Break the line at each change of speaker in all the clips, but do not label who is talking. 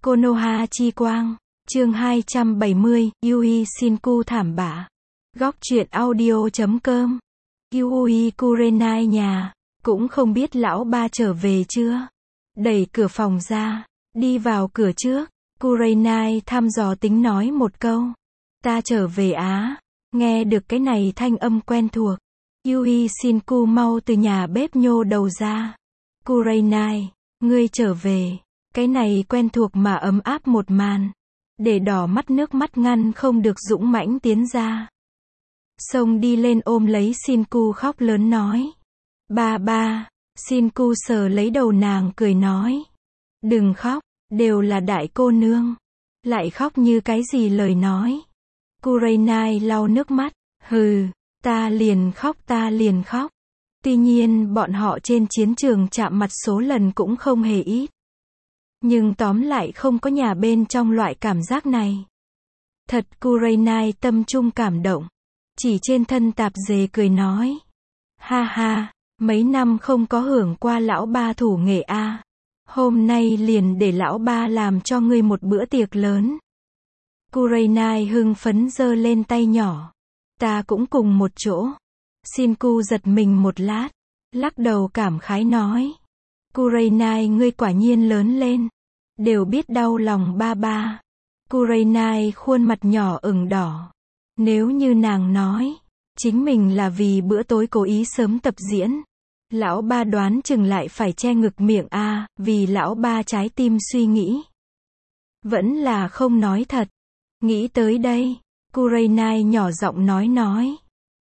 Konoha chi quang, chương 270, Yui Shinku thảm bạ. Góc truyện audio.com. Yui Kurenai nhà, cũng không biết lão ba trở về chưa. Đẩy cửa phòng ra, đi vào cửa trước, Kurenai thăm dò tính nói một câu. Ta trở về á. Nghe được cái này thanh âm quen thuộc. Yui Shinku mau từ nhà bếp nhô đầu ra. Kurenai, ngươi trở về. Cái này quen thuộc mà ấm áp một màn. Để đỏ mắt nước mắt ngăn không được dũng mãnh tiến ra. Xông đi lên ôm lấy Shinku khóc lớn nói. Ba ba. Shinku sờ lấy đầu nàng cười nói. Đừng khóc, đều là đại cô nương. Lại khóc như cái gì lời nói. Kurenai lau nước mắt. Hừ, ta liền khóc. Tuy nhiên bọn họ trên chiến trường chạm mặt số lần cũng không hề ít. Nhưng tóm lại không có nhà bên trong loại cảm giác này. Thật Kurenai tâm trung cảm động. Chỉ trên thân tạp dề cười nói. Ha ha, mấy năm không có hưởng qua lão ba thủ nghệ a. Hôm nay liền để lão ba làm cho ngươi một bữa tiệc lớn. Kurenai hưng phấn giơ lên tay nhỏ. Ta cũng cùng một chỗ. Shinku giật mình một lát. Lắc đầu cảm khái nói. Kurenai ngươi quả nhiên lớn lên. Đều biết đau lòng ba ba. Kurenai khuôn mặt nhỏ ửng đỏ. Nếu như nàng nói. Chính mình là vì bữa tối cố ý sớm tập diễn. Lão ba đoán chừng lại phải che ngực miệng a, vì lão ba trái tim suy nghĩ. Vẫn là không nói thật. Nghĩ tới đây. Kurenai nhỏ giọng nói.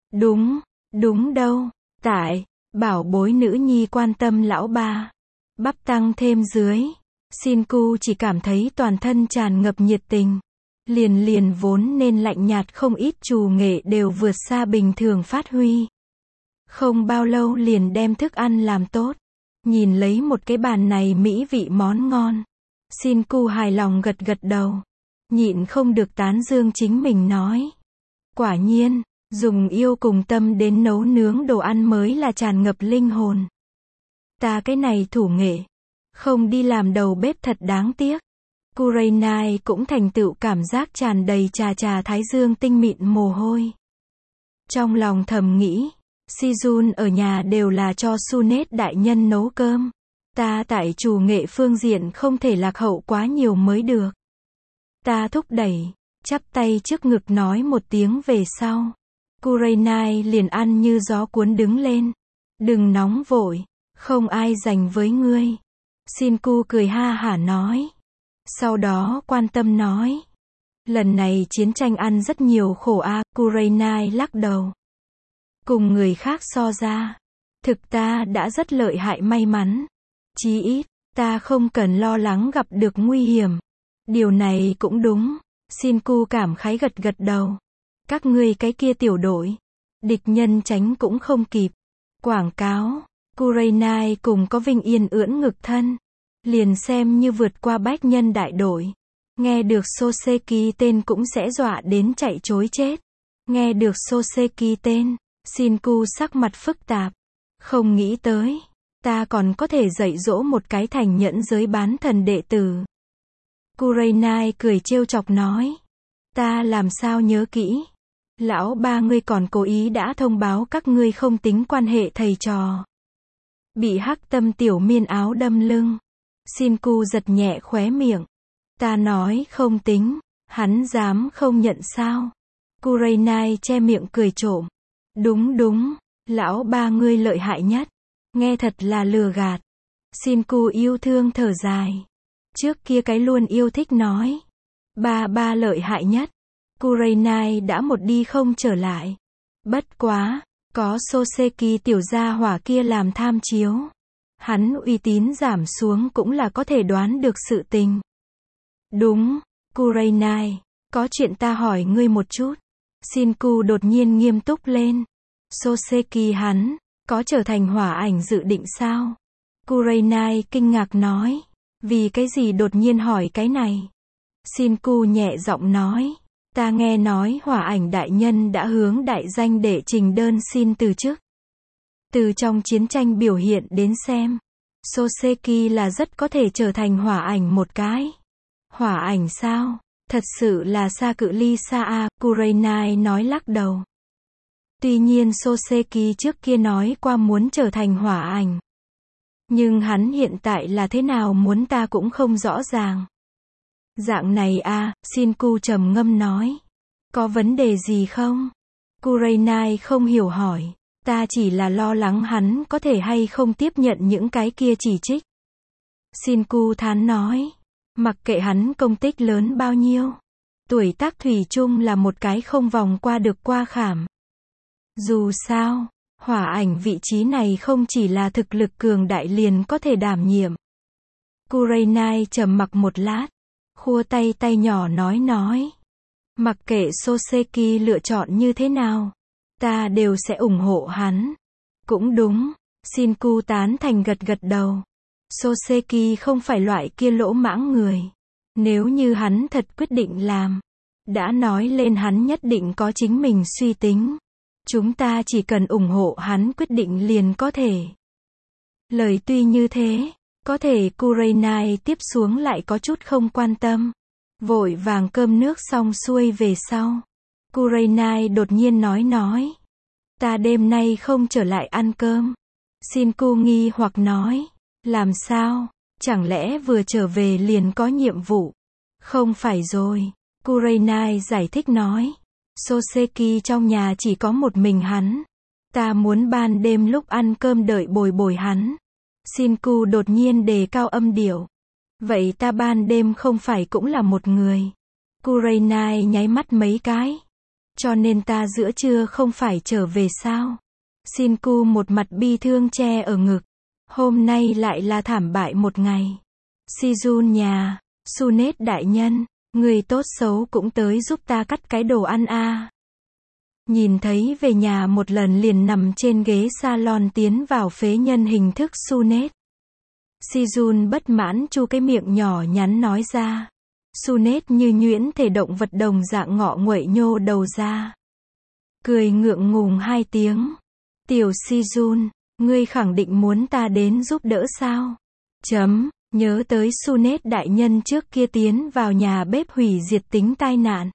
Đúng đâu. Tại, bảo bối nữ nhi quan tâm lão ba. Bắp tăng thêm dưới. Shinku chỉ cảm thấy toàn thân tràn ngập nhiệt tình. Liền vốn nên lạnh nhạt không ít trù nghệ đều vượt xa bình thường phát huy. Không bao lâu liền đem thức ăn làm tốt. Nhìn lấy một cái bàn này mỹ vị món ngon. Shinku hài lòng gật đầu. Nhịn không được tán dương chính mình nói. Quả nhiên, dùng yêu cùng tâm đến nấu nướng đồ ăn mới là tràn ngập linh hồn. Ta cái này thủ nghệ. Không đi làm đầu bếp thật đáng tiếc. Kurenai cũng thành tựu cảm giác tràn đầy trà thái dương tinh mịn mồ hôi. Trong lòng thầm nghĩ. Sijun ở nhà đều là cho Sunet đại nhân nấu cơm. Ta tại chủ nghệ phương diện không thể lạc hậu quá nhiều mới được. Ta thúc đẩy, chắp tay trước ngực nói một tiếng về sau. Kurenai liền ăn như gió cuốn đứng lên. Đừng nóng vội, không ai dành với ngươi. Shinku cười ha hả nói. Sau đó quan tâm nói. Lần này chiến tranh ăn rất nhiều khổ a. Kurenai lắc đầu. Cùng người khác so ra. Thực ta đã rất lợi hại may mắn. Chí ít, ta không cần lo lắng gặp được nguy hiểm. Điều này cũng đúng. Shinku cảm khái gật đầu. Các ngươi cái kia tiểu đội. Địch nhân tránh cũng không kịp. Quảng cáo. Kurenai cùng có Vinh Yên ưỡn ngực thân. Liền xem như vượt qua bách nhân đại đội. Nghe được Soseki tên cũng sẽ dọa đến chạy chối chết. Nghe được Soseki tên. Shinku sắc mặt phức tạp. Không nghĩ tới. Ta còn có thể dạy dỗ một cái thành nhẫn giới bán thần đệ tử. Kurenai cười trêu chọc nói. Ta làm sao nhớ kỹ. Lão ba ngươi còn cố ý đã thông báo các ngươi không tính quan hệ thầy trò. Bị hắc tâm tiểu miên áo đâm lưng. Shinku giật nhẹ khóe miệng. Ta nói không tính. Hắn dám không nhận sao. Kurenai che miệng cười trộm. Đúng. Lão ba ngươi lợi hại nhất. Nghe thật là lừa gạt. Shinku yêu thương thở dài. Trước kia cái luôn yêu thích nói. Ba lợi hại nhất. Kurenai đã một đi không trở lại. Bất quá, có Soseki tiểu gia hỏa kia làm tham chiếu. Hắn uy tín giảm xuống cũng là có thể đoán được sự tình. Đúng, Kurenai, có chuyện ta hỏi ngươi một chút. Shinku đột nhiên nghiêm túc lên. Soseki hắn, có trở thành hỏa ảnh dự định sao? Kurenai kinh ngạc nói. Vì cái gì đột nhiên hỏi cái này? Shinku nhẹ giọng nói. Ta nghe nói hỏa ảnh đại nhân đã hướng đại danh để trình đơn xin từ chức. Từ trong chiến tranh biểu hiện đến xem. Soseki là rất có thể trở thành hỏa ảnh một cái. Hỏa ảnh sao? Thật sự là xa cự ly xa à, Kurenai nói lắc đầu. Tuy nhiên Soseki trước kia nói qua muốn trở thành hỏa ảnh. Nhưng hắn hiện tại là thế nào muốn ta cũng không rõ ràng. Dạng này à, Shinku trầm ngâm nói. Có vấn đề gì không? Kurenai không hiểu hỏi. Ta chỉ là lo lắng hắn có thể hay không tiếp nhận những cái kia chỉ trích. Shinku thán nói. Mặc kệ hắn công tích lớn bao nhiêu. Tuổi tác thủy chung là một cái không vòng qua được qua khảm. Dù sao, hỏa ảnh vị trí này không chỉ là thực lực cường đại liền có thể đảm nhiệm. Kurenai trầm mặc một lát. Khua tay tay nhỏ nói. Mặc kệ Soseki lựa chọn như thế nào. Ta đều sẽ ủng hộ hắn. Cũng đúng. Shinku tán thành gật đầu. Soseki không phải loại kia lỗ mãng người. Nếu như hắn thật quyết định làm. Đã nói lên hắn nhất định có chính mình suy tính. Chúng ta chỉ cần ủng hộ hắn quyết định liền có thể. Lời tuy như thế, có thể Kurenai tiếp xuống lại có chút không quan tâm. Vội vàng cơm nước xong xuôi về sau. Kurenai đột nhiên nói. Ta đêm nay không trở lại ăn cơm. Shinku nghi hoặc nói. Làm sao? Chẳng lẽ vừa trở về liền có nhiệm vụ? Không phải rồi. Kurenai giải thích nói. Soseki trong nhà chỉ có một mình hắn. Ta muốn ban đêm lúc ăn cơm đợi bồi hắn. Shinku đột nhiên đề cao âm điệu. Vậy ta ban đêm không phải cũng là một người. Kurenai nháy mắt mấy cái. Cho nên ta giữa trưa không phải trở về sao? Shinku một mặt bi thương che ở ngực. Hôm nay lại là thảm bại một ngày. Shizun nhà, Sunet đại nhân, người tốt xấu cũng tới giúp ta cắt cái đồ ăn a. Nhìn thấy về nhà một lần liền nằm trên ghế salon tiến vào phế nhân hình thức Sunet. Shizun bất mãn chu cái miệng nhỏ nhắn nói ra. Sunet như nhuyễn thể động vật đồng dạng ngọ nguậy nhô đầu ra. Cười ngượng ngùng 2 tiếng. Tiểu Shizun, ngươi khẳng định muốn ta đến giúp đỡ sao? Nhớ tới Sunet đại nhân trước kia tiến vào nhà bếp hủy diệt tính tai nạn.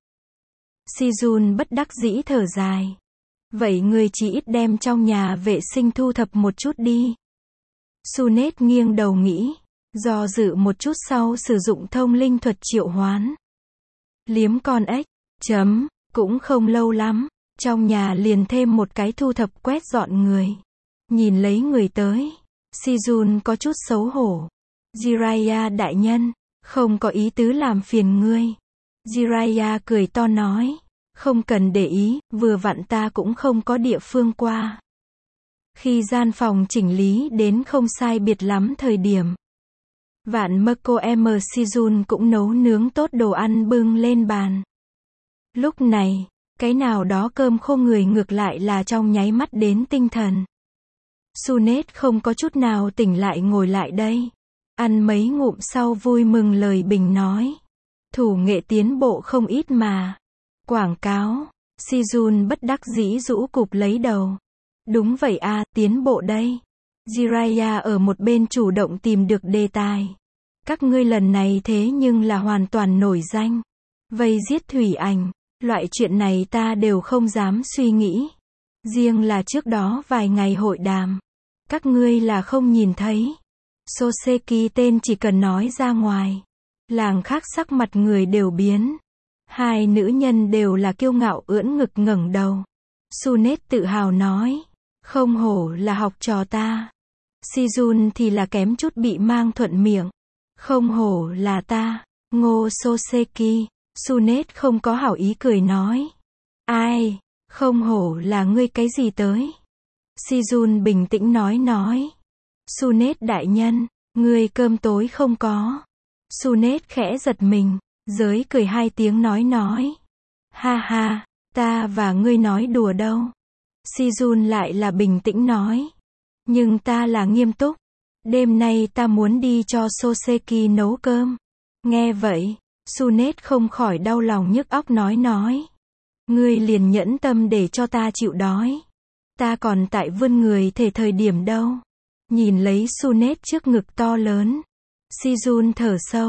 Shizun bất đắc dĩ thở dài. Vậy ngươi chỉ ít đem trong nhà vệ sinh thu thập một chút đi. Sunet nghiêng đầu nghĩ. Do dự một chút sau sử dụng thông linh thuật triệu hoán. Liếm con ếch. Cũng không lâu lắm. Trong nhà liền thêm một cái thu thập quét dọn người. Nhìn lấy người tới. Shizun có chút xấu hổ. Jiraiya đại nhân. Không có ý tứ làm phiền ngươi. Jiraiya cười to nói. Không cần để ý, vừa vặn ta cũng không có địa phương qua. Khi gian phòng chỉnh lý đến không sai biệt lắm thời điểm. Vạn Mako M. Shizun cũng nấu nướng tốt đồ ăn bưng lên bàn. Lúc này, cái nào đó cơm khô người ngược lại là trong nháy mắt đến tinh thần. Sunet không có chút nào tỉnh lại ngồi lại đây. Ăn mấy ngụm sau vui mừng lời bình nói. Thủ nghệ tiến bộ không ít mà. Quảng cáo. Shizun bất đắc dĩ rũ cụp lấy đầu. Đúng vậy à, tiến bộ đây. Jiraiya ở một bên chủ động tìm được đề tài. Các ngươi lần này thế nhưng là hoàn toàn nổi danh. Vây giết thủy ảnh. Loại chuyện này ta đều không dám suy nghĩ. Riêng là trước đó vài ngày hội đàm. Các ngươi là không nhìn thấy. Soseki tên chỉ cần nói ra ngoài. Làng khác sắc mặt người đều biến. 2 nữ nhân đều là kiêu ngạo ưỡn ngực ngẩng đầu. Sunet tự hào nói. Không hổ là học trò ta. Shizun thì là kém chút bị mang thuận miệng. Không hổ là ta. Ngô Soseki. Sunet không có hảo ý cười nói. Ai? Không hổ là ngươi cái gì tới? Shizun bình tĩnh nói. Sunet đại nhân, ngươi cơm tối không có. Sunet khẽ giật mình, giới cười 2 tiếng nói. Ha ha, ta và ngươi nói đùa đâu. Shizun lại là bình tĩnh nói. Nhưng ta là nghiêm túc. Đêm nay ta muốn đi cho Soseki nấu cơm. Nghe vậy, Sunet không khỏi đau lòng nhức óc nói. Ngươi liền nhẫn tâm để cho ta chịu đói. Ta còn tại vươn người thể thời điểm đâu. Nhìn lấy Sunet trước ngực to lớn. Shizun thở sâu.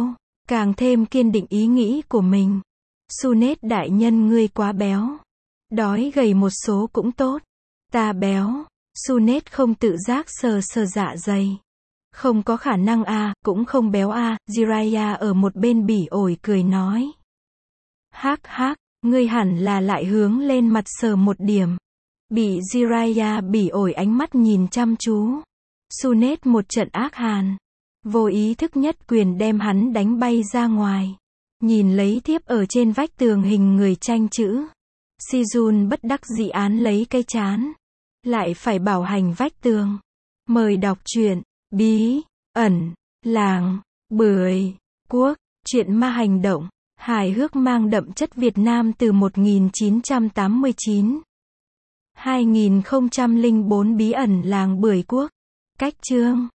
càng thêm kiên định ý nghĩ của mình. Sunet đại nhân ngươi quá béo. Đói gầy một số cũng tốt. Ta béo. Sunet không tự giác sờ sờ dạ dày. Không có khả năng a, cũng không béo a. Jiraiya ở một bên bỉ ổi cười nói. Hắc hắc, ngươi hẳn là lại hướng lên mặt sờ một điểm. Bị Jiraiya bỉ ổi ánh mắt nhìn chăm chú. Sunet một trận ác hàn. Vô ý thức nhất quyền đem hắn đánh bay ra ngoài. Nhìn lấy thiếp ở trên vách tường hình người tranh chữ. Sejun bất đắc dĩ án lấy cái chán. Lại phải bảo hành vách tường. Mời đọc truyện, bí, ẩn, làng, bưởi, quốc, truyện ma hành động, hài hước mang đậm chất Việt Nam từ 1989. 2004 bí ẩn làng bưởi quốc. Cách chương.